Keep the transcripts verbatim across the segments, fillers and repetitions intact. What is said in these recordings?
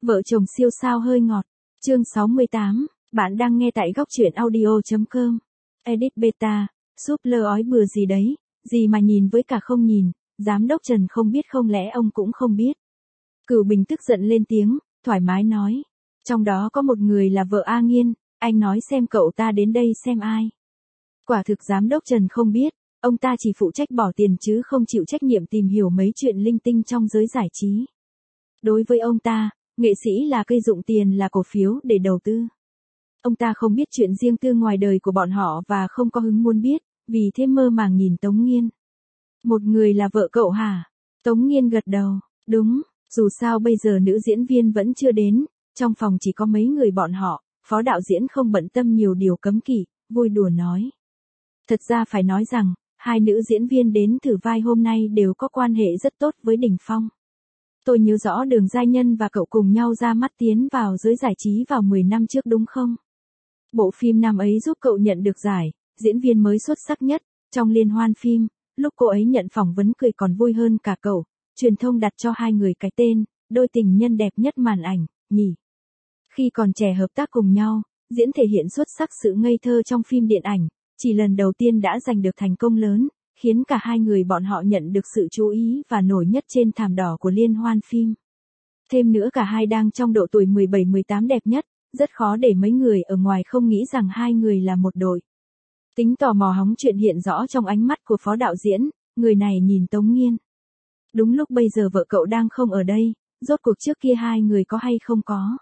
Vợ chồng siêu sao hơi ngọt. Chương sáu mươi tám, bạn đang nghe tại góc truyện audio chấm com. Edit beta, súp lơ ói bừa gì đấy, gì mà nhìn với cả không nhìn, giám đốc Trần không biết không lẽ ông cũng không biết. Cửu Bình tức giận lên tiếng, thoải mái nói. Trong đó có một người là vợ A Nghiên, anh nói xem cậu ta đến đây xem ai. Quả thực giám đốc Trần không biết, ông ta chỉ phụ trách bỏ tiền chứ không chịu trách nhiệm tìm hiểu mấy chuyện linh tinh trong giới giải trí. Đối với ông ta, nghệ sĩ là cây dụng tiền là cổ phiếu để đầu tư. Ông ta không biết chuyện riêng tư ngoài đời của bọn họ và không có hứng muốn biết, vì thế mơ màng nhìn Tống Nghiên. Một người là vợ cậu hả? Tống Nghiên gật đầu, đúng, dù sao bây giờ nữ diễn viên vẫn chưa đến, trong phòng chỉ có mấy người bọn họ, phó đạo diễn không bận tâm nhiều điều cấm kỵ, vui đùa nói. Thật ra phải nói rằng, hai nữ diễn viên đến thử vai hôm nay đều có quan hệ rất tốt với Đình Phong. Tôi nhớ rõ Đường Giai Nhân và cậu cùng nhau ra mắt tiến vào giới giải trí vào mười năm trước đúng không? Bộ phim năm ấy giúp cậu nhận được giải, diễn viên mới xuất sắc nhất, trong liên hoan phim, lúc cô ấy nhận phỏng vấn cười còn vui hơn cả cậu, truyền thông đặt cho hai người cái tên, đôi tình nhân đẹp nhất màn ảnh, nhỉ? Khi còn trẻ hợp tác cùng nhau, diễn thể hiện xuất sắc sự ngây thơ trong phim điện ảnh, chỉ lần đầu tiên đã giành được thành công lớn, khiến cả hai người bọn họ nhận được sự chú ý và nổi nhất trên thảm đỏ của liên hoan phim. Thêm nữa cả hai đang trong độ tuổi mười bảy mười tám đẹp nhất, rất khó để mấy người ở ngoài không nghĩ rằng hai người là một đội. Tính tò mò hóng chuyện hiện rõ trong ánh mắt của phó đạo diễn, người này nhìn Tống Nghiên. Đúng lúc bây giờ vợ cậu đang không ở đây, rốt cuộc trước kia hai người có hay không có?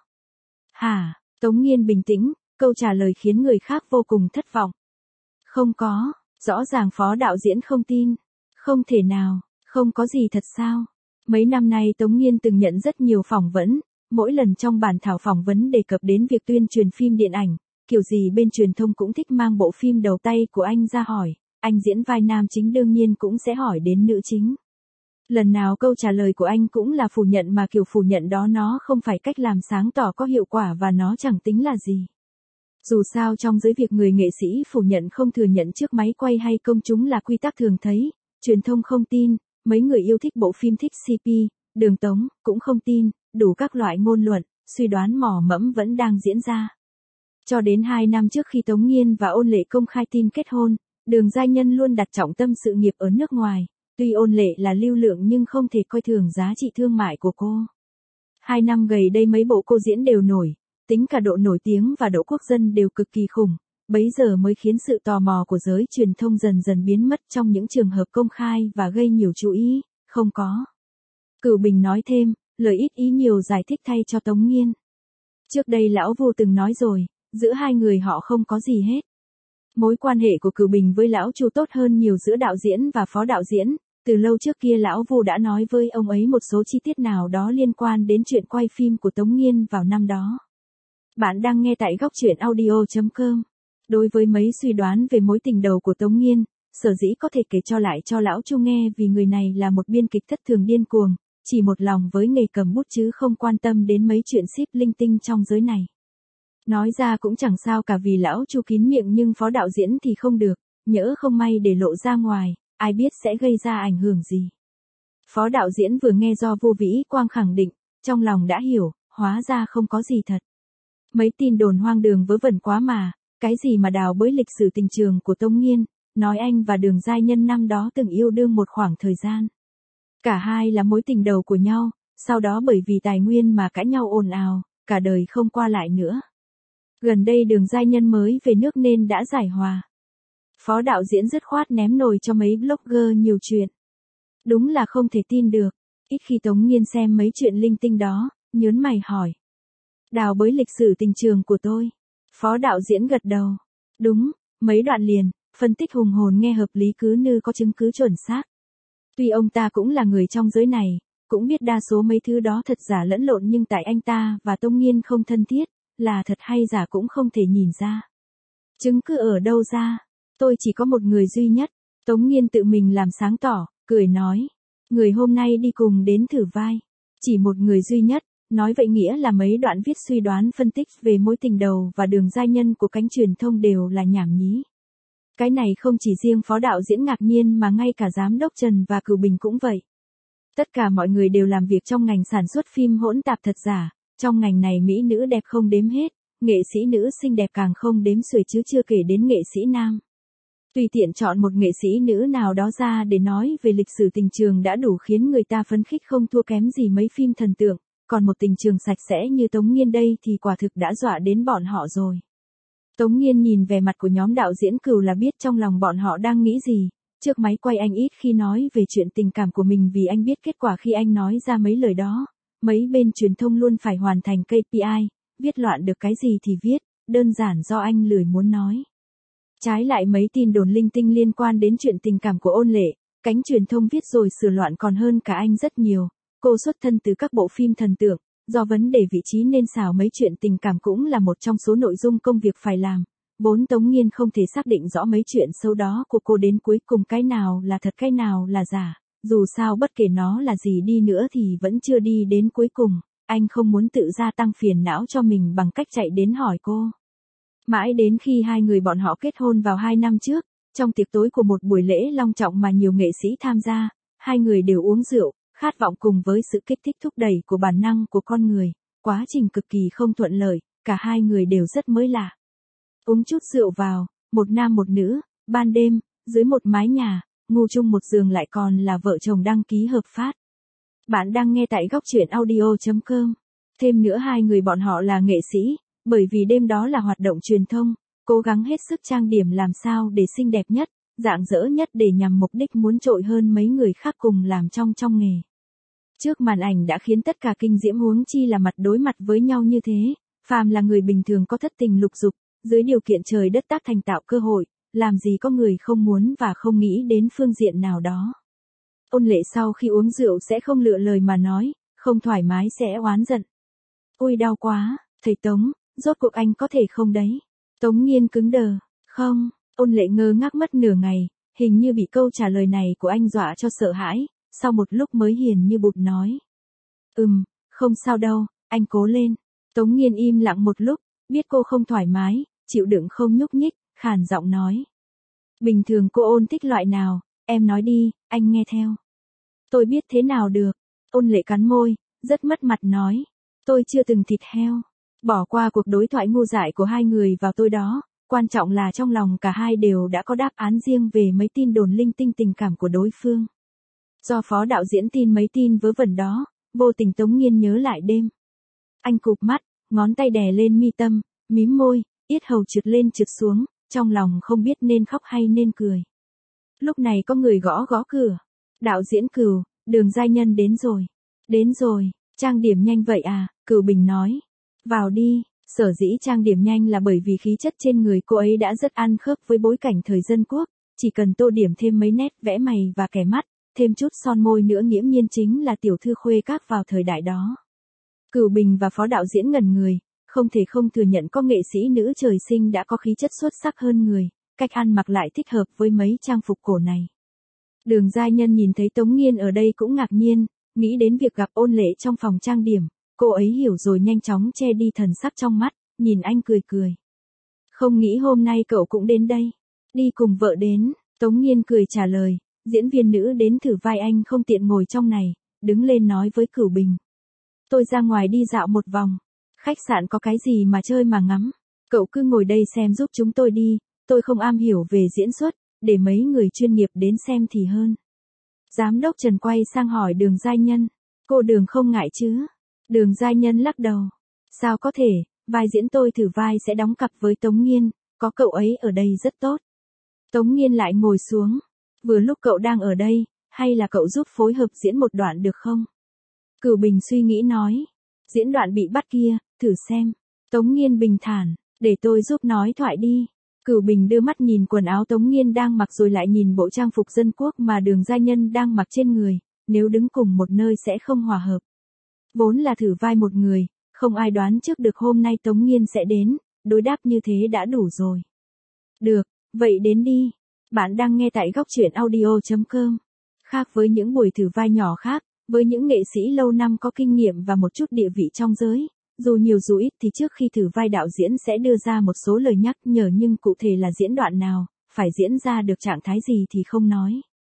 Hả? Tống Nghiên bình tĩnh, câu trả lời khiến người khác vô cùng thất vọng. Không có, rõ ràng phó đạo diễn không tin. Không thể nào, không có gì thật sao? Mấy năm nay Tống Nghiên từng nhận rất nhiều phỏng vấn, mỗi lần trong bản thảo phỏng vấn đề cập đến việc tuyên truyền phim điện ảnh, kiểu gì bên truyền thông cũng thích mang bộ phim đầu tay của anh ra hỏi, anh diễn vai nam chính đương nhiên cũng sẽ hỏi đến nữ chính. Lần nào câu trả lời của anh cũng là phủ nhận mà kiểu phủ nhận đó nó không phải cách làm sáng tỏ có hiệu quả và nó chẳng tính là gì. Dù sao trong giới việc người nghệ sĩ phủ nhận không thừa nhận trước máy quay hay công chúng là quy tắc thường thấy, truyền thông không tin, mấy người yêu thích bộ phim thích xê pê, Đường Tống, cũng không tin, đủ các loại ngôn luận, suy đoán mò mẫm vẫn đang diễn ra. Cho đến hai năm trước khi Tống Nghiên và Ôn Lệ công khai tin kết hôn, Đường Giai Nhân luôn đặt trọng tâm sự nghiệp ở nước ngoài, tuy Ôn Lệ là lưu lượng nhưng không thể coi thường giá trị thương mại của cô. Hai năm gần đây mấy bộ cô diễn đều nổi, tính cả độ nổi tiếng và độ quốc dân đều cực kỳ khủng, bấy giờ mới khiến sự tò mò của giới truyền thông dần dần biến mất trong những trường hợp công khai và gây nhiều chú ý, không có. Cửu Bình nói thêm, lời ít ý nhiều giải thích thay cho Tống Nghiên. Trước đây lão Vu từng nói rồi, giữa hai người họ không có gì hết. Mối quan hệ của Cửu Bình với lão Chu tốt hơn nhiều giữa đạo diễn và phó đạo diễn, từ lâu trước kia lão Vu đã nói với ông ấy một số chi tiết nào đó liên quan đến chuyện quay phim của Tống Nghiên vào năm đó. Bạn đang nghe tại góc truyện audio chấm com. Đối với mấy suy đoán về mối tình đầu của Tống Nghiên, sở dĩ có thể kể cho lại cho lão Chu nghe vì người này là một biên kịch thất thường điên cuồng, chỉ một lòng với nghề cầm bút chứ không quan tâm đến mấy chuyện ship linh tinh trong giới này. Nói ra cũng chẳng sao cả vì lão Chu kín miệng nhưng phó đạo diễn thì không được, nhỡ không may để lộ ra ngoài, ai biết sẽ gây ra ảnh hưởng gì. Phó đạo diễn vừa nghe do Vô Vĩ Quang khẳng định, trong lòng đã hiểu, hóa ra không có gì thật. Mấy tin đồn hoang đường vớ vẩn quá mà, cái gì mà đào bới lịch sử tình trường của Tống Nghiên, nói anh và Đường Giai Nhân năm đó từng yêu đương một khoảng thời gian. Cả hai là mối tình đầu của nhau, sau đó bởi vì tài nguyên mà cãi nhau ồn ào, cả đời không qua lại nữa. Gần đây Đường Giai Nhân mới về nước nên đã giải hòa. Phó đạo diễn dứt khoát ném nồi cho mấy blogger nhiều chuyện. Đúng là không thể tin được, ít khi Tống Nghiên xem mấy chuyện linh tinh đó, nhớn mày hỏi. Đào bới lịch sử tình trường của tôi. Phó đạo diễn gật đầu. Đúng, mấy đoạn liền, phân tích hùng hồn nghe hợp lý cứ như có chứng cứ chuẩn xác. Tuy ông ta cũng là người trong giới này, cũng biết đa số mấy thứ đó thật giả lẫn lộn nhưng tại anh ta và Tống Nghiên không thân thiết, là thật hay giả cũng không thể nhìn ra. Chứng cứ ở đâu ra? Tôi chỉ có một người duy nhất. Tống Nghiên tự mình làm sáng tỏ, cười nói. Người hôm nay đi cùng đến thử vai. Chỉ một người duy nhất. Nói vậy nghĩa là mấy đoạn viết suy đoán phân tích về mối tình đầu và Đường Giai Nhân của cánh truyền thông đều là nhảm nhí. Cái này không chỉ riêng phó đạo diễn ngạc nhiên mà ngay cả giám đốc Trần và Cửu Bình cũng vậy. Tất cả mọi người đều làm việc trong ngành sản xuất phim hỗn tạp thật giả, Trong ngành này mỹ nữ đẹp không đếm hết, nghệ sĩ nữ xinh đẹp càng không đếm xuể chứ chưa kể đến nghệ sĩ nam. Tùy tiện chọn một nghệ sĩ nữ nào đó ra để nói về lịch sử tình trường đã đủ khiến người ta phấn khích không thua kém gì mấy phim thần tượng, còn một tình trường sạch sẽ như Tống Nghiên đây thì quả thực đã dọa đến bọn họ rồi. Tống Nghiên nhìn vẻ mặt của nhóm đạo diễn Cừu là biết trong lòng bọn họ đang nghĩ gì. Trước máy quay anh ít khi nói về chuyện tình cảm của mình vì anh biết kết quả khi anh nói ra mấy lời đó. Mấy bên truyền thông luôn phải hoàn thành ca pê i, viết loạn được cái gì thì viết, đơn giản do anh lười muốn nói. Trái lại mấy tin đồn linh tinh liên quan đến chuyện tình cảm của Ôn Lệ, cánh truyền thông viết rồi sửa loạn còn hơn cả anh rất nhiều. Cô xuất thân từ các bộ phim thần tượng, do vấn đề vị trí nên xào mấy chuyện tình cảm cũng là một trong số nội dung công việc phải làm. Vốn Tống Nghiên không thể xác định rõ mấy chuyện xấu đó của cô đến cuối cùng cái nào là thật cái nào là giả. Dù sao bất kể nó là gì đi nữa thì vẫn chưa đi đến cuối cùng, anh không muốn tự gia tăng phiền não cho mình bằng cách chạy đến hỏi cô. Mãi đến khi hai người bọn họ kết hôn vào hai năm trước, trong tiệc tối của một buổi lễ long trọng mà nhiều nghệ sĩ tham gia, hai người đều uống rượu, khát vọng cùng với sự kích thích thúc đẩy của bản năng của con người, quá trình cực kỳ không thuận lợi, cả hai người đều rất mới lạ. Uống chút rượu vào, một nam một nữ, ban đêm, dưới một mái nhà, ngủ chung một giường lại còn là vợ chồng đăng ký hợp pháp. Bạn đang nghe tại góc truyện audio chấm com. Thêm nữa hai người bọn họ là nghệ sĩ, bởi vì đêm đó là hoạt động truyền thông, cố gắng hết sức trang điểm làm sao để xinh đẹp nhất, rạng rỡ nhất để nhằm mục đích muốn trội hơn mấy người khác cùng làm trong trong nghề. Trước màn ảnh đã khiến tất cả kinh diễm huống chi là mặt đối mặt với nhau như thế, phàm là người bình thường có thất tình lục dục, dưới điều kiện trời đất tác thành tạo cơ hội, làm gì có người không muốn và không nghĩ đến phương diện nào đó. Ôn Lệ sau khi uống rượu sẽ không lựa lời mà nói, không thoải mái sẽ oán giận. Ôi đau quá, thầy Tống, rốt cuộc anh có thể không đấy? Tống Nghiên cứng đờ, không, Ôn Lệ ngơ ngác mất nửa ngày, hình như bị câu trả lời này của anh dọa cho sợ hãi, sau một lúc mới hiền như bụt nói. Ừm, không sao đâu, anh cố lên. Tống Nghiên im lặng một lúc, biết cô không thoải mái, chịu đựng không nhúc nhích, khàn giọng nói. Bình thường cô Ôn thích loại nào, em nói đi, anh nghe theo. Tôi biết thế nào được. Ôn Lệ cắn môi, rất mất mặt nói. Tôi chưa từng thịt heo. Bỏ qua cuộc đối thoại ngu dại của hai người vào tối đó, quan trọng là trong lòng cả hai đều đã có đáp án riêng về mấy tin đồn linh tinh tình cảm của đối phương. Do phó đạo diễn tin mấy tin vớ vẩn đó, vô tình Tống Nghiên nhớ lại đêm. Anh cụp mắt, ngón tay đè lên mi tâm, mím môi, yết hầu trượt lên trượt xuống, trong lòng không biết nên khóc hay nên cười. Lúc này có người gõ gõ cửa. Đạo diễn Cừu, Đường giai nhân đến rồi. Đến rồi, trang điểm nhanh vậy à, Cừu Bình nói. Vào đi, sở dĩ trang điểm nhanh là bởi vì khí chất trên người cô ấy đã rất ăn khớp với bối cảnh thời dân quốc, chỉ cần tô điểm thêm mấy nét vẽ mày và kẻ mắt, thêm chút son môi nữa nghiễm nhiên chính là tiểu thư khuê các vào thời đại đó. Cừu Bình và phó đạo diễn ngẩn người, không thể không thừa nhận có nghệ sĩ nữ trời sinh đã có khí chất xuất sắc hơn người, cách ăn mặc lại thích hợp với mấy trang phục cổ này. Đường giai nhân nhìn thấy Tống Nghiên ở đây cũng ngạc nhiên, nghĩ đến việc gặp Ôn Lệ trong phòng trang điểm, cô ấy hiểu rồi nhanh chóng che đi thần sắc trong mắt, nhìn anh cười cười. Không nghĩ hôm nay cậu cũng đến đây. Đi cùng vợ đến, Tống Nghiên cười trả lời, diễn viên nữ đến thử vai anh không tiện ngồi trong này, đứng lên nói với Cửu Bình. Tôi ra ngoài đi dạo một vòng, khách sạn có cái gì mà chơi mà ngắm, cậu cứ ngồi đây xem giúp chúng tôi đi, tôi không am hiểu về diễn xuất, để mấy người chuyên nghiệp đến xem thì hơn. Giám đốc Trần quay sang hỏi Đường giai nhân, cô Đường không ngại chứ? Đường giai nhân lắc đầu, sao có thể, vai diễn tôi thử vai sẽ đóng cặp với Tống Nghiên, có cậu ấy ở đây rất tốt. Tống Nghiên lại ngồi xuống, vừa lúc cậu đang ở đây, hay là cậu giúp phối hợp diễn một đoạn được không? Cửu Bình suy nghĩ nói, diễn đoạn bị bắt kia, thử xem. Tống Nghiên bình thản, để tôi giúp nói thoại đi. Cửu Bình đưa mắt nhìn quần áo Tống Nghiên đang mặc rồi lại nhìn bộ trang phục dân quốc mà Đường giai nhân đang mặc trên người, nếu đứng cùng một nơi sẽ không hòa hợp. Vốn là thử vai một người, không ai đoán trước được hôm nay Tống Nghiên sẽ đến, đối đáp như thế đã đủ rồi. Được, vậy đến đi. Bạn đang nghe tại góc truyện audio chấm com. Khác với những buổi thử vai nhỏ khác, với những nghệ sĩ lâu năm có kinh nghiệm và một chút địa vị trong giới, dù nhiều dù ít thì trước khi thử vai đạo diễn sẽ đưa ra một số lời nhắc nhở nhưng cụ thể là diễn đoạn nào, phải diễn ra được trạng thái gì thì không nói.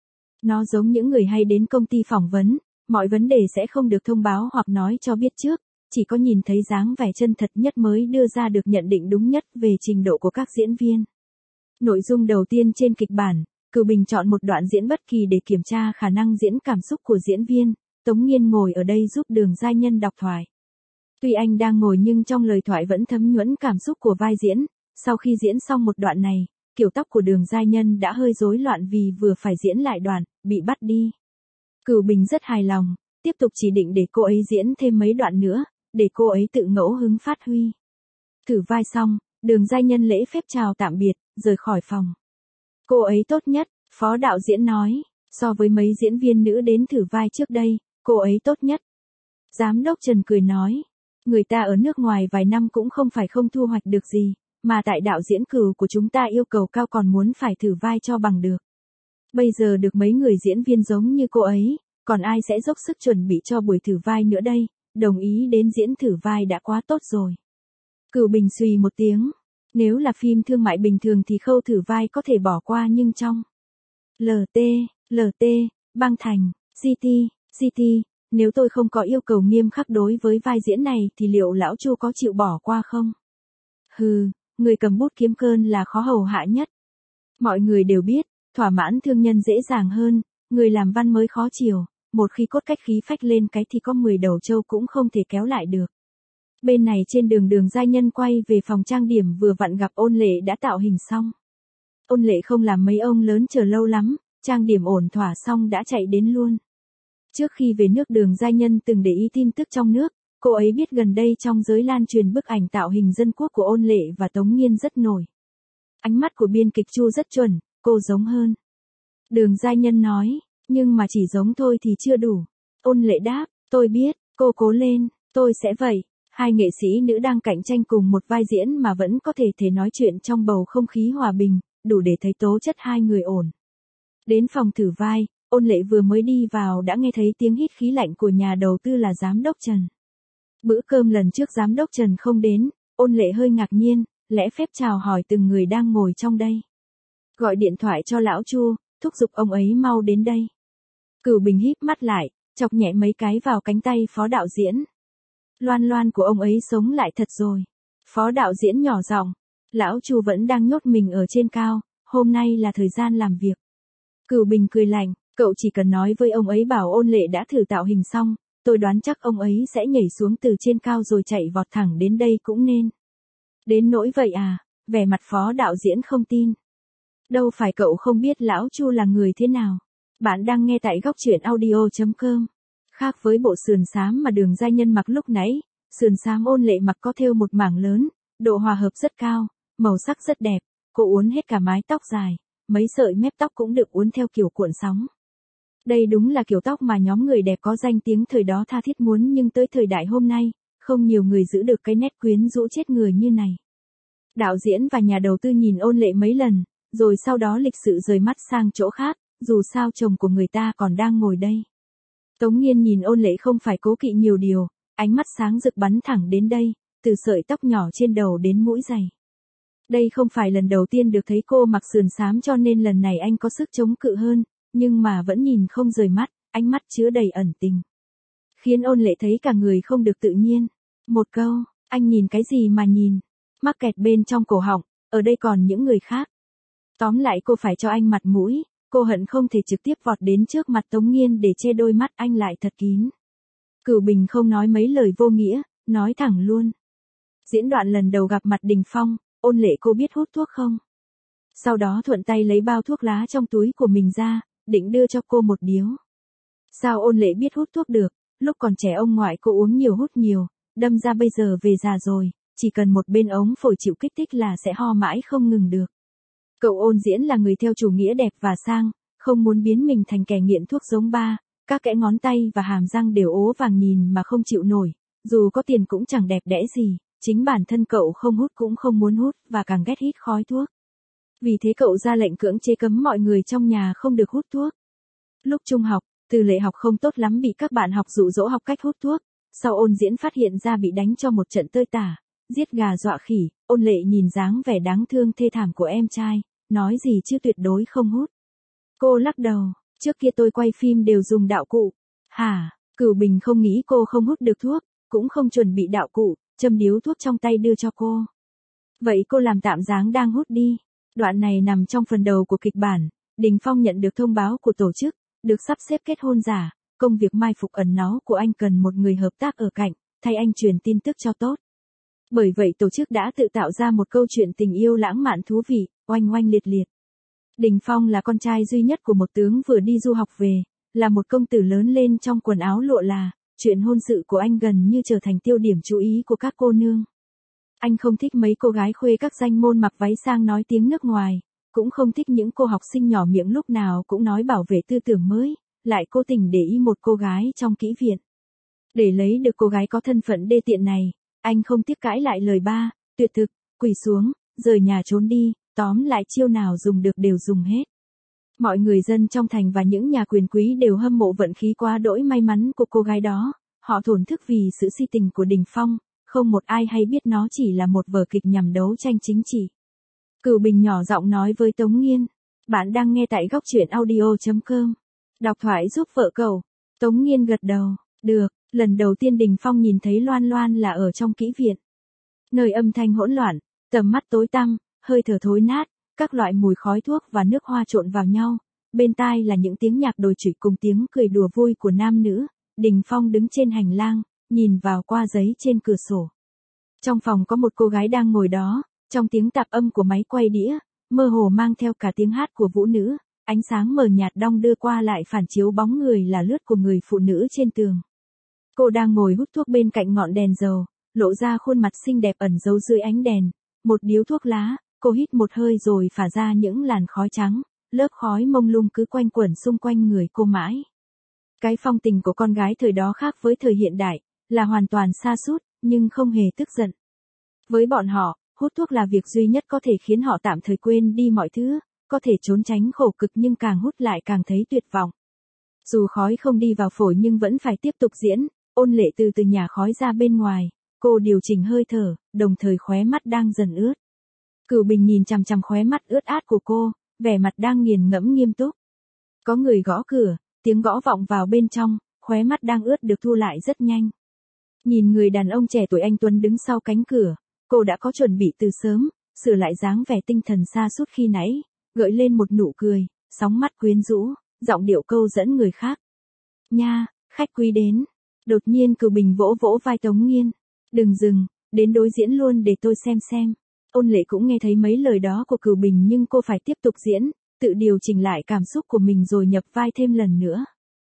Nó giống những người hay đến công ty phỏng vấn, mọi vấn đề sẽ không được thông báo hoặc nói cho biết trước, chỉ có nhìn thấy dáng vẻ chân thật nhất mới đưa ra được nhận định đúng nhất về trình độ của các diễn viên. Nội dung đầu tiên trên kịch bản, Cửu Bình chọn một đoạn diễn bất kỳ để kiểm tra khả năng diễn cảm xúc của diễn viên. Tống Nghiên ngồi ở đây giúp Đường Giai Nhân đọc thoại. Tuy anh đang ngồi nhưng trong lời thoại vẫn thấm nhuận cảm xúc của vai diễn. Sau khi diễn xong một đoạn này, kiểu tóc của Đường Giai Nhân đã hơi rối loạn vì vừa phải diễn lại đoạn, bị bắt đi. Cửu Bình rất hài lòng, tiếp tục chỉ định để cô ấy diễn thêm mấy đoạn nữa, để cô ấy tự ngẫu hứng phát huy. Thử vai xong, Đường Giai Nhân lễ phép chào tạm biệt, rời khỏi phòng. Cô ấy tốt nhất, phó đạo diễn nói, so với mấy diễn viên nữ đến thử vai trước đây, cô ấy tốt nhất. Giám đốc Trần cười nói, người ta ở nước ngoài vài năm cũng không phải không thu hoạch được gì, mà tại đạo diễn Cửu của chúng ta yêu cầu cao còn muốn phải thử vai cho bằng được. Bây giờ được mấy người diễn viên giống như cô ấy, còn ai sẽ dốc sức chuẩn bị cho buổi thử vai nữa đây, đồng ý đến diễn thử vai đã quá tốt rồi. Cửu Bình xùy một tiếng, nếu là phim thương mại bình thường thì khâu thử vai có thể bỏ qua nhưng trong lờ tê, lờ tê, Bang Thành, giê tê, giê tê, nếu tôi không có yêu cầu nghiêm khắc đối với vai diễn này thì liệu lão Chu có chịu bỏ qua không? Hừ, người cầm bút kiếm cơn là khó hầu hạ nhất. Mọi người đều biết, thỏa mãn thương nhân dễ dàng hơn, người làm văn mới khó chiều, một khi cốt cách khí phách lên cái thì có mười đầu trâu cũng không thể kéo lại được. Bên này trên đường Đường Giai Nhân quay về phòng trang điểm vừa vặn gặp Ôn Lệ đã tạo hình xong. Ôn Lệ không làm mấy ông lớn chờ lâu lắm, trang điểm ổn thỏa xong đã chạy đến luôn. Trước khi về nước Đường Giai Nhân từng để ý tin tức trong nước, cô ấy biết gần đây trong giới lan truyền bức ảnh tạo hình dân quốc của Ôn Lệ và Tống Nghiên rất nổi. Ánh mắt của biên kịch Chu rất chuẩn, cô giống hơn. Đường Giai Nhân nói, nhưng mà chỉ giống thôi thì chưa đủ. Ôn Lệ đáp, tôi biết, cô cố lên, tôi sẽ vậy. Hai nghệ sĩ nữ đang cạnh tranh cùng một vai diễn mà vẫn có thể thể nói chuyện trong bầu không khí hòa bình, đủ để thấy tố chất hai người ổn. Đến phòng thử vai, Ôn Lệ vừa mới đi vào đã nghe thấy tiếng hít khí lạnh của nhà đầu tư là Giám đốc Trần. Bữa cơm lần trước Giám đốc Trần không đến, Ôn Lệ hơi ngạc nhiên, lễ phép chào hỏi từng người đang ngồi trong đây. Gọi điện thoại cho lão Chu, thúc giục ông ấy mau đến đây. Cửu Bình híp mắt lại, chọc nhẹ mấy cái vào cánh tay phó đạo diễn. Loan Loan của ông ấy sống lại thật rồi. Phó đạo diễn nhỏ giọng, lão Chu vẫn đang nhốt mình ở trên cao, hôm nay là thời gian làm việc. Cửu Bình cười lạnh, cậu chỉ cần nói với ông ấy bảo Ôn Lệ đã thử tạo hình xong, tôi đoán chắc ông ấy sẽ nhảy xuống từ trên cao rồi chạy vọt thẳng đến đây cũng nên. Đến nỗi vậy à, vẻ mặt phó đạo diễn không tin. Đâu phải cậu không biết lão Chu là người thế nào. Bạn đang nghe tại góc truyện audio chấm com. Khác với bộ sườn xám mà Đường Giai Nhân mặc lúc nãy, sườn xám Ôn Lệ mặc có thêu một mảng lớn, độ hòa hợp rất cao, màu sắc rất đẹp, cô uốn hết cả mái tóc dài, mấy sợi mép tóc cũng được uốn theo kiểu cuộn sóng. Đây đúng là kiểu tóc mà nhóm người đẹp có danh tiếng thời đó tha thiết muốn nhưng tới thời đại hôm nay, không nhiều người giữ được cái nét quyến rũ chết người như này. Đạo diễn và nhà đầu tư nhìn Ôn Lệ mấy lần, rồi sau đó lịch sự rời mắt sang chỗ khác, dù sao chồng của người ta còn đang ngồi đây. Tống Nghiên nhìn Ôn Lệ không phải cố kỵ nhiều điều, ánh mắt sáng rực bắn thẳng đến đây, từ sợi tóc nhỏ trên đầu đến mũi giày. Đây không phải lần đầu tiên được thấy cô mặc sườn xám cho nên lần này anh có sức chống cự hơn, nhưng mà vẫn nhìn không rời mắt, ánh mắt chứa đầy ẩn tình. Khiến Ôn Lệ thấy cả người không được tự nhiên. Một câu, anh nhìn cái gì mà nhìn, mắc kẹt bên trong cổ họng, ở đây còn những người khác. Tóm lại cô phải cho anh mặt mũi, cô hận không thể trực tiếp vọt đến trước mặt Tống Nghiên để che đôi mắt anh lại thật kín. Cửu Bình không nói mấy lời vô nghĩa, nói thẳng luôn. Diễn đoạn lần đầu gặp mặt Đình Phong, Ôn Lệ cô biết hút thuốc không? Sau đó thuận tay lấy bao thuốc lá trong túi của mình ra, định đưa cho cô một điếu. Sao Ôn Lệ biết hút thuốc được, lúc còn trẻ ông ngoại cô uống nhiều hút nhiều, đâm ra bây giờ về già rồi, chỉ cần một bên ống phổi chịu kích thích là sẽ ho mãi không ngừng được. Cậu Ôn diễn là người theo chủ nghĩa đẹp và sang, không muốn biến mình thành kẻ nghiện thuốc giống ba, các kẽ ngón tay và hàm răng đều ố vàng nhìn mà không chịu nổi, dù có tiền cũng chẳng đẹp đẽ gì, chính bản thân cậu không hút cũng không muốn hút và càng ghét hít khói thuốc. Vì thế cậu ra lệnh cưỡng chế cấm mọi người trong nhà không được hút thuốc. Lúc trung học, Từ Lệ học không tốt lắm bị các bạn học dụ dỗ học cách hút thuốc, sau Ôn diễn phát hiện ra bị đánh cho một trận tơi tả, giết gà dọa khỉ, Ôn Lệ nhìn dáng vẻ đáng thương thê thảm của em trai, nói gì chứ tuyệt đối không hút. Cô lắc đầu, trước kia tôi quay phim đều dùng đạo cụ. Hả, Cửu Bình không nghĩ cô không hút được thuốc, cũng không chuẩn bị đạo cụ, châm điếu thuốc trong tay đưa cho cô. Vậy cô làm tạm dáng đang hút đi. Đoạn này nằm trong phần đầu của kịch bản. Đình Phong nhận được thông báo của tổ chức, được sắp xếp kết hôn giả, công việc mai phục ẩn náu của anh cần một người hợp tác ở cạnh, thay anh truyền tin tức cho tốt. Bởi vậy tổ chức đã tự tạo ra một câu chuyện tình yêu lãng mạn thú vị, oanh oanh liệt liệt. Đình Phong là con trai duy nhất của một tướng vừa đi du học về, là một công tử lớn lên trong quần áo lụa là, chuyện hôn sự của anh gần như trở thành tiêu điểm chú ý của các cô nương. Anh không thích mấy cô gái khuê các danh môn mặc váy sang nói tiếng nước ngoài, cũng không thích những cô học sinh nhỏ miệng lúc nào cũng nói bảo vệ tư tưởng mới, lại cố tình để ý một cô gái trong kỹ viện. Để lấy được cô gái có thân phận đê tiện này, anh không tiếc cãi lại lời ba, tuyệt thực, quỳ xuống, rời nhà trốn đi, tóm lại chiêu nào dùng được đều dùng hết. Mọi người dân trong thành và những nhà quyền quý đều hâm mộ vận khí quá đỗi may mắn của cô gái đó, họ thổn thức vì sự si tình của Đình Phong, không một ai hay biết nó chỉ là một vở kịch nhằm đấu tranh chính trị. Cửu Bình nhỏ giọng nói với Tống Nghiên, bạn đang nghe tại góc truyện audio chấm com. Đọc thoại giúp vợ cậu. Tống Nghiên gật đầu, được, lần đầu tiên Đình Phong nhìn thấy Loan Loan là ở trong kỹ viện. Nơi âm thanh hỗn loạn, tầm mắt tối tăm, hơi thở thối nát, các loại mùi khói thuốc và nước hoa trộn vào nhau, bên tai là những tiếng nhạc đồi trụy cùng tiếng cười đùa vui của nam nữ. Đình Phong đứng trên hành lang, nhìn vào qua giấy trên cửa sổ. Trong phòng có một cô gái đang ngồi đó, trong tiếng tạp âm của máy quay đĩa, mơ hồ mang theo cả tiếng hát của vũ nữ, ánh sáng mờ nhạt đong đưa qua lại phản chiếu bóng người là lướt của người phụ nữ trên tường. Cô đang ngồi hút thuốc bên cạnh ngọn đèn dầu, lộ ra khuôn mặt xinh đẹp ẩn giấu dưới ánh đèn, một điếu thuốc lá, cô hít một hơi rồi phả ra những làn khói trắng, lớp khói mông lung cứ quanh quẩn xung quanh người cô mãi. Cái phong tình của con gái thời đó khác với thời hiện đại, là hoàn toàn sa sút, nhưng không hề tức giận. Với bọn họ, hút thuốc là việc duy nhất có thể khiến họ tạm thời quên đi mọi thứ, có thể trốn tránh khổ cực nhưng càng hút lại càng thấy tuyệt vọng. Dù khói không đi vào phổi nhưng vẫn phải tiếp tục diễn, Ôn Lệ từ từ nhả khói ra bên ngoài, cô điều chỉnh hơi thở, đồng thời khóe mắt đang dần ướt. Cửu Bình nhìn chằm chằm khóe mắt ướt át của cô, vẻ mặt đang nghiền ngẫm nghiêm túc. Có người gõ cửa, tiếng gõ vọng vào bên trong, khóe mắt đang ướt được thu lại rất nhanh. Nhìn người đàn ông trẻ tuổi anh tuấn đứng sau cánh cửa, cô đã có chuẩn bị từ sớm, sửa lại dáng vẻ tinh thần sa sút khi nãy, gợi lên một nụ cười, sóng mắt quyến rũ, giọng điệu câu dẫn người khác. Nha, khách quý đến. Đột nhiên Cửu Bình vỗ vỗ vai Tống Nghiên. Đừng dừng, đến đối diễn luôn để tôi xem xem. Ôn Lệ cũng nghe thấy mấy lời đó của Cửu Bình nhưng cô phải tiếp tục diễn, tự điều chỉnh lại cảm xúc của mình rồi nhập vai thêm lần nữa.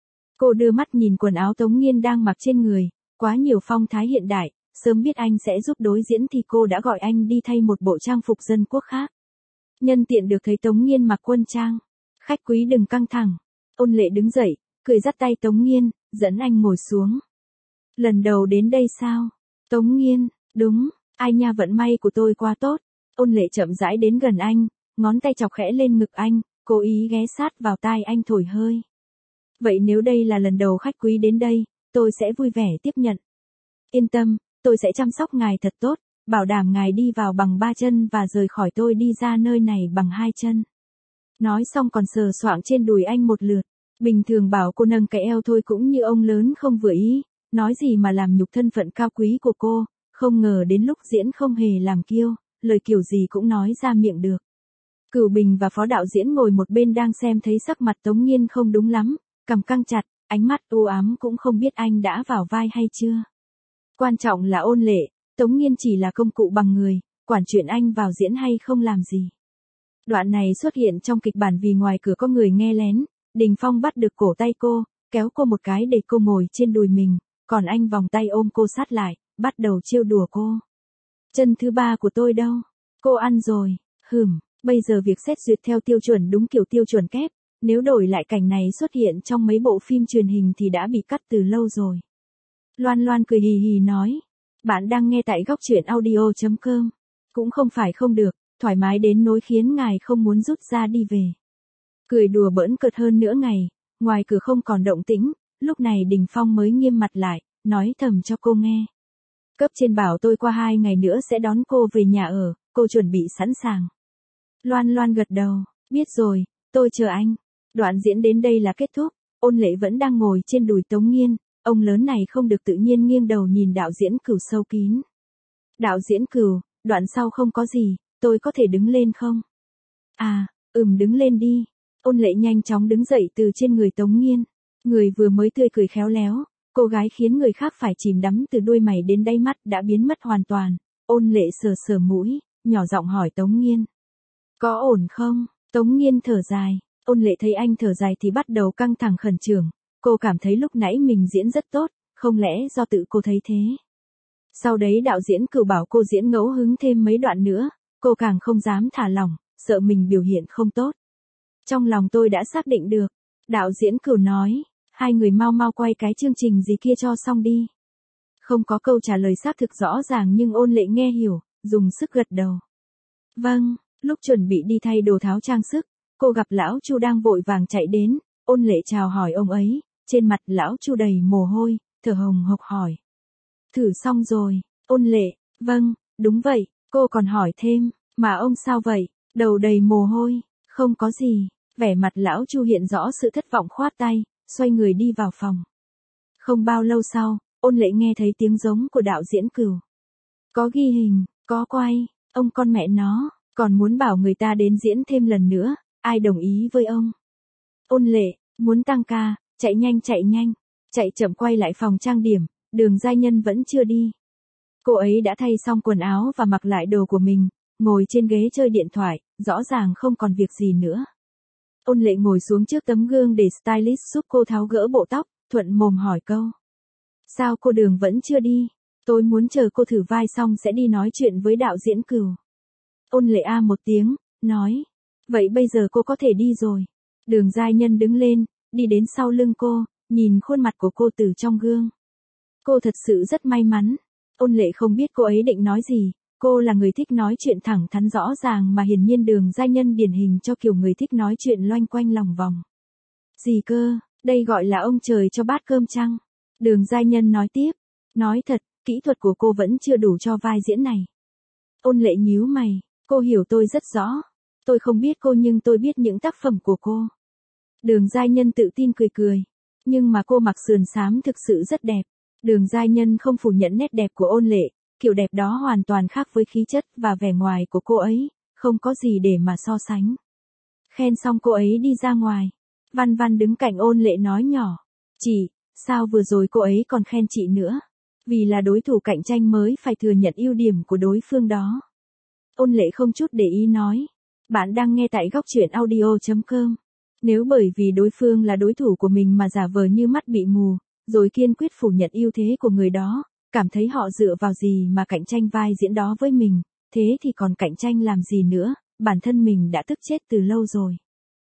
Cô đưa mắt nhìn quần áo Tống Nghiên đang mặc trên người, quá nhiều phong thái hiện đại, sớm biết anh sẽ giúp đối diễn thì cô đã gọi anh đi thay một bộ trang phục dân quốc khác. Nhân tiện được thấy Tống Nghiên mặc quân trang. Khách quý đừng căng thẳng. Ôn Lệ đứng dậy, cười dắt tay Tống Nghiên, dẫn anh ngồi xuống. Lần đầu đến đây sao? Tống Nghiên, đúng, ai nha vận may của tôi quá tốt. Ôn Lệ chậm rãi đến gần anh, ngón tay chọc khẽ lên ngực anh, cố ý ghé sát vào tai anh thổi hơi. Vậy nếu đây là lần đầu khách quý đến đây, tôi sẽ vui vẻ tiếp nhận. Yên tâm, tôi sẽ chăm sóc ngài thật tốt, bảo đảm ngài đi vào bằng ba chân và rời khỏi tôi đi ra nơi này bằng hai chân. Nói xong còn sờ soạng trên đùi anh một lượt, bình thường bảo cô nâng cái eo thôi cũng như ông lớn không vừa ý, nói gì mà làm nhục thân phận cao quý của cô, không ngờ đến lúc diễn không hề làm kiêu, lời kiểu gì cũng nói ra miệng được. Cửu Bình và phó đạo diễn ngồi một bên đang xem thấy sắc mặt Tống Nghiên không đúng lắm, cằm căng chặt, ánh mắt u ám cũng không biết anh đã vào vai hay chưa. Quan trọng là Ôn Lệ, Tống Nghiên chỉ là công cụ bằng người, quản chuyện anh vào diễn hay không làm gì. Đoạn này xuất hiện trong kịch bản vì ngoài cửa có người nghe lén, Đình Phong bắt được cổ tay cô, kéo cô một cái để cô ngồi trên đùi mình, còn anh vòng tay ôm cô sát lại, bắt đầu trêu đùa cô. Chân thứ ba của tôi đâu? Cô ăn rồi, hừm, bây giờ việc xét duyệt theo tiêu chuẩn đúng kiểu tiêu chuẩn kép, nếu đổi lại cảnh này xuất hiện trong mấy bộ phim truyền hình thì đã bị cắt từ lâu rồi. Loan Loan cười hì hì nói, bạn đang nghe tại góc truyện audio chấm com. Cũng không phải không được, thoải mái đến nỗi khiến ngài không muốn rút ra đi về. Cười đùa bỡn cợt hơn nữa ngày, ngoài cửa không còn động tĩnh, lúc này Đình Phong mới nghiêm mặt lại, nói thầm cho cô nghe. Cấp trên bảo tôi qua hai ngày nữa sẽ đón cô về nhà ở, cô chuẩn bị sẵn sàng. Loan Loan gật đầu, biết rồi, tôi chờ anh. Đoạn diễn đến đây là kết thúc, Ôn Lệ vẫn đang ngồi trên đùi Tống Nghiên, ông lớn này không được tự nhiên nghiêng đầu nhìn đạo diễn Cửu sâu kín. Đạo diễn Cửu, đoạn sau không có gì, tôi có thể đứng lên không? À, ừm đứng lên đi. Ôn Lệ nhanh chóng đứng dậy từ trên người Tống Nghiên. Người vừa mới tươi cười khéo léo, cô gái khiến người khác phải chìm đắm từ đuôi mày đến đáy mắt đã biến mất hoàn toàn. Ôn Lệ sờ sờ mũi, nhỏ giọng hỏi Tống Nghiên. Có ổn không? Tống Nghiên thở dài. Ôn Lệ thấy anh thở dài thì bắt đầu căng thẳng khẩn trương. Cô cảm thấy lúc nãy mình diễn rất tốt, không lẽ do tự cô thấy thế? Sau đấy đạo diễn Cửu bảo cô diễn ngẫu hứng thêm mấy đoạn nữa, cô càng không dám thả lỏng, sợ mình biểu hiện không tốt. Trong lòng tôi đã xác định được. Đạo diễn Cửu nói, hai người mau mau quay cái chương trình gì kia cho xong đi. Không có câu trả lời xác thực rõ ràng nhưng Ôn Lệ nghe hiểu, dùng sức gật đầu. Vâng, lúc chuẩn bị đi thay đồ tháo trang sức, cô gặp lão Chu đang vội vàng chạy đến, Ôn Lệ chào hỏi ông ấy, trên mặt lão Chu đầy mồ hôi, thở hồng hộc hỏi. Thử xong rồi, Ôn Lệ, vâng, đúng vậy, cô còn hỏi thêm, mà ông sao vậy, đầu đầy mồ hôi, không có gì, vẻ mặt lão Chu hiện rõ sự thất vọng khoát tay, xoay người đi vào phòng. Không bao lâu sau, Ôn Lệ nghe thấy tiếng giống của đạo diễn Cửu. Có ghi hình, có quay, ông con mẹ nó, còn muốn bảo người ta đến diễn thêm lần nữa, ai đồng ý với ông? Ôn Lệ, muốn tăng ca, chạy nhanh chạy nhanh, chạy chậm quay lại phòng trang điểm, Đường Giai Nhân vẫn chưa đi. Cô ấy đã thay xong quần áo và mặc lại đồ của mình, ngồi trên ghế chơi điện thoại, rõ ràng không còn việc gì nữa. Ôn Lệ ngồi xuống trước tấm gương để stylist giúp cô tháo gỡ bộ tóc, thuận mồm hỏi câu. Sao cô Đường vẫn chưa đi? Tôi muốn chờ cô thử vai xong sẽ đi nói chuyện với đạo diễn Cửu. Ôn Lệ a một tiếng, nói. Vậy bây giờ cô có thể đi rồi. Đường Giai Nhân đứng lên, đi đến sau lưng cô, nhìn khuôn mặt của cô từ trong gương. Cô thật sự rất may mắn. Ôn Lệ không biết cô ấy định nói gì. Cô là người thích nói chuyện thẳng thắn rõ ràng mà hiển nhiên Đường Giai Nhân điển hình cho kiểu người thích nói chuyện loanh quanh lòng vòng. Gì cơ, đây gọi là ông trời cho bát cơm chăng? Đường Giai Nhân nói tiếp. Nói thật, kỹ thuật của cô vẫn chưa đủ cho vai diễn này. Ôn Lệ nhíu mày, cô hiểu tôi rất rõ. Tôi không biết cô nhưng tôi biết những tác phẩm của cô. Đường Giai Nhân tự tin cười cười. Nhưng mà cô mặc sườn xám thực sự rất đẹp. Đường Giai Nhân không phủ nhận nét đẹp của Ôn Lệ. Kiểu đẹp đó hoàn toàn khác với khí chất và vẻ ngoài của cô ấy, không có gì để mà so sánh. Khen xong cô ấy đi ra ngoài. Văn Văn đứng cạnh Ôn Lệ nói nhỏ. Chị, sao vừa rồi cô ấy còn khen chị nữa? Vì là đối thủ cạnh tranh mới phải thừa nhận ưu điểm của đối phương đó. Ôn Lệ không chút để ý nói. Bạn đang nghe tại góc truyện audio chấm com. Nếu bởi vì đối phương là đối thủ của mình mà giả vờ như mắt bị mù, rồi kiên quyết phủ nhận ưu thế của người đó, cảm thấy họ dựa vào gì mà cạnh tranh vai diễn đó với mình, thế thì còn cạnh tranh làm gì nữa, bản thân mình đã tức chết từ lâu rồi.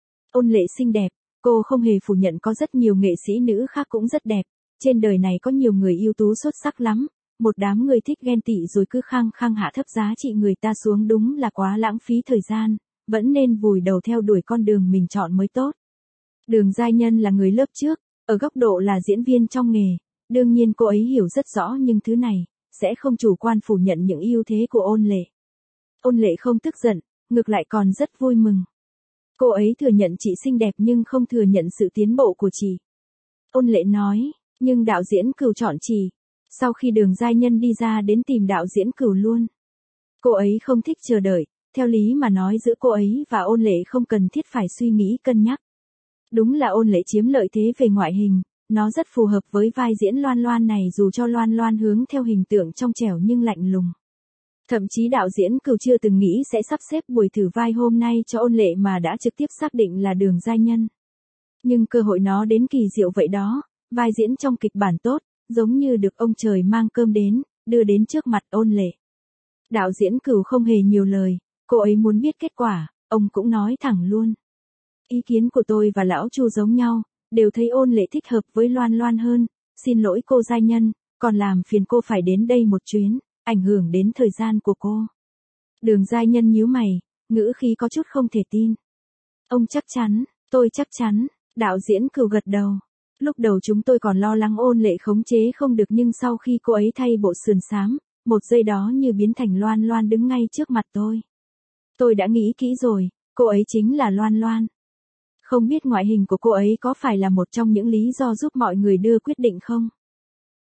Ôn Lệ xinh đẹp, cô không hề phủ nhận có rất nhiều nghệ sĩ nữ khác cũng rất đẹp, trên đời này có nhiều người ưu tú xuất sắc lắm, một đám người thích ghen tị rồi cứ khăng khăng hạ thấp giá trị người ta xuống đúng là quá lãng phí thời gian, vẫn nên vùi đầu theo đuổi con đường mình chọn mới tốt. Đường Giai Nhân là người lớp trước, ở góc độ là diễn viên trong nghề. Đương nhiên cô ấy hiểu rất rõ nhưng thứ này, sẽ không chủ quan phủ nhận những ưu thế của Ôn Lệ. Ôn Lệ không tức giận, ngược lại còn rất vui mừng. Cô ấy thừa nhận chị xinh đẹp nhưng không thừa nhận sự tiến bộ của chị. Ôn Lệ nói, nhưng đạo diễn Cửu chọn chị. Sau khi Đường Giai Nhân đi ra đến tìm đạo diễn Cửu luôn. Cô ấy không thích chờ đợi, theo lý mà nói giữa cô ấy và Ôn Lệ không cần thiết phải suy nghĩ cân nhắc. Đúng là Ôn Lệ chiếm lợi thế về ngoại hình. Nó rất phù hợp với vai diễn Loan Loan này dù cho Loan Loan hướng theo hình tượng trong trẻo nhưng lạnh lùng. Thậm chí đạo diễn Cửu chưa từng nghĩ sẽ sắp xếp buổi thử vai hôm nay cho Ôn Lệ mà đã trực tiếp xác định là Đường Giai Nhân. Nhưng cơ hội nó đến kỳ diệu vậy đó, vai diễn trong kịch bản tốt, giống như được ông trời mang cơm đến, đưa đến trước mặt Ôn Lệ. Đạo diễn Cửu không hề nhiều lời, cô ấy muốn biết kết quả, ông cũng nói thẳng luôn. Ý kiến của tôi và lão Chu giống nhau. Đều thấy Ôn Lệ thích hợp với Loan Loan hơn, xin lỗi cô Giai Nhân, còn làm phiền cô phải đến đây một chuyến, ảnh hưởng đến thời gian của cô. Đường Giai Nhân nhíu mày, ngữ khí có chút không thể tin. Ông chắc chắn, tôi chắc chắn, đạo diễn Cửu gật đầu. Lúc đầu chúng tôi còn lo lắng Ôn Lệ khống chế không được nhưng sau khi cô ấy thay bộ sườn xám, một giây đó như biến thành Loan Loan đứng ngay trước mặt tôi. Tôi đã nghĩ kỹ rồi, cô ấy chính là Loan Loan. Không biết ngoại hình của cô ấy có phải là một trong những lý do giúp mọi người đưa quyết định không?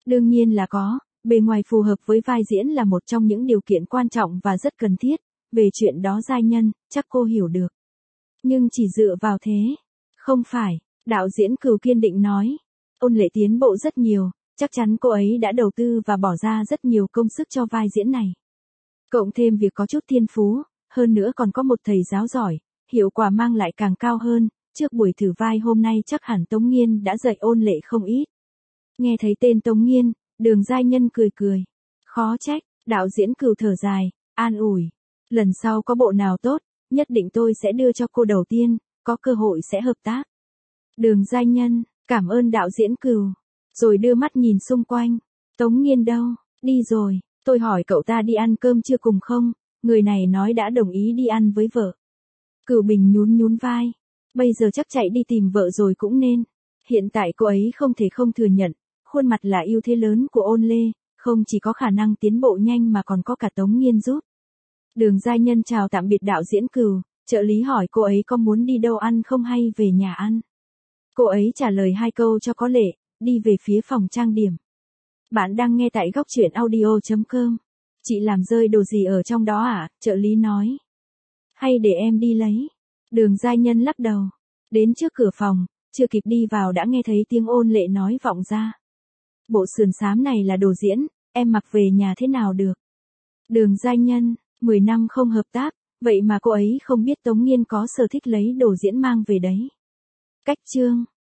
Đương nhiên là có, bề ngoài phù hợp với vai diễn là một trong những điều kiện quan trọng và rất cần thiết, về chuyện đó giai nhân, chắc cô hiểu được. Nhưng chỉ dựa vào thế. Không phải, đạo diễn Cừu kiên định nói. Ôn Lệ tiến bộ rất nhiều, chắc chắn cô ấy đã đầu tư và bỏ ra rất nhiều công sức cho vai diễn này. Cộng thêm việc có chút thiên phú, hơn nữa còn có một thầy giáo giỏi, hiệu quả mang lại càng cao hơn, trước buổi thử vai hôm nay chắc hẳn Tống Nghiên đã dạy Ôn Lệ không ít. Nghe thấy tên Tống Nghiên, Đường giai nhân cười cười. Khó trách, đạo diễn Cừu thở dài, an ủi. Lần sau có bộ nào tốt, nhất định tôi sẽ đưa cho cô đầu tiên, có cơ hội sẽ hợp tác. Đường giai nhân, cảm ơn đạo diễn Cừu. Rồi đưa mắt nhìn xung quanh. Tống Nghiên đâu, đi rồi, tôi hỏi cậu ta đi ăn cơm chưa cùng không, người này nói đã đồng ý đi ăn với vợ. Cửu Bình nhún nhún vai. Bây giờ chắc chạy đi tìm vợ rồi cũng nên. Hiện tại cô ấy không thể không thừa nhận, khuôn mặt là ưu thế lớn của Ôn Lê, không chỉ có khả năng tiến bộ nhanh mà còn có cả Tống Nghiên giúp. Đường giai nhân chào tạm biệt đạo diễn Cừu, trợ lý hỏi cô ấy có muốn đi đâu ăn không hay về nhà ăn. Cô ấy trả lời hai câu cho có lệ, đi về phía phòng trang điểm. Bạn đang nghe tại góc truyện audio chấm com. Chị làm rơi đồ gì ở trong đó à? Trợ lý nói. Hay để em đi lấy. Đường giai nhân lắc đầu. Đến trước cửa phòng, chưa kịp đi vào đã nghe thấy tiếng Ôn Lệ nói vọng ra. Bộ sườn xám này là đồ diễn, em mặc về nhà thế nào được? Đường giai nhân, mười năm không hợp tác, vậy mà cô ấy không biết Tống Nghiên có sở thích lấy đồ diễn mang về đấy. Cách chương.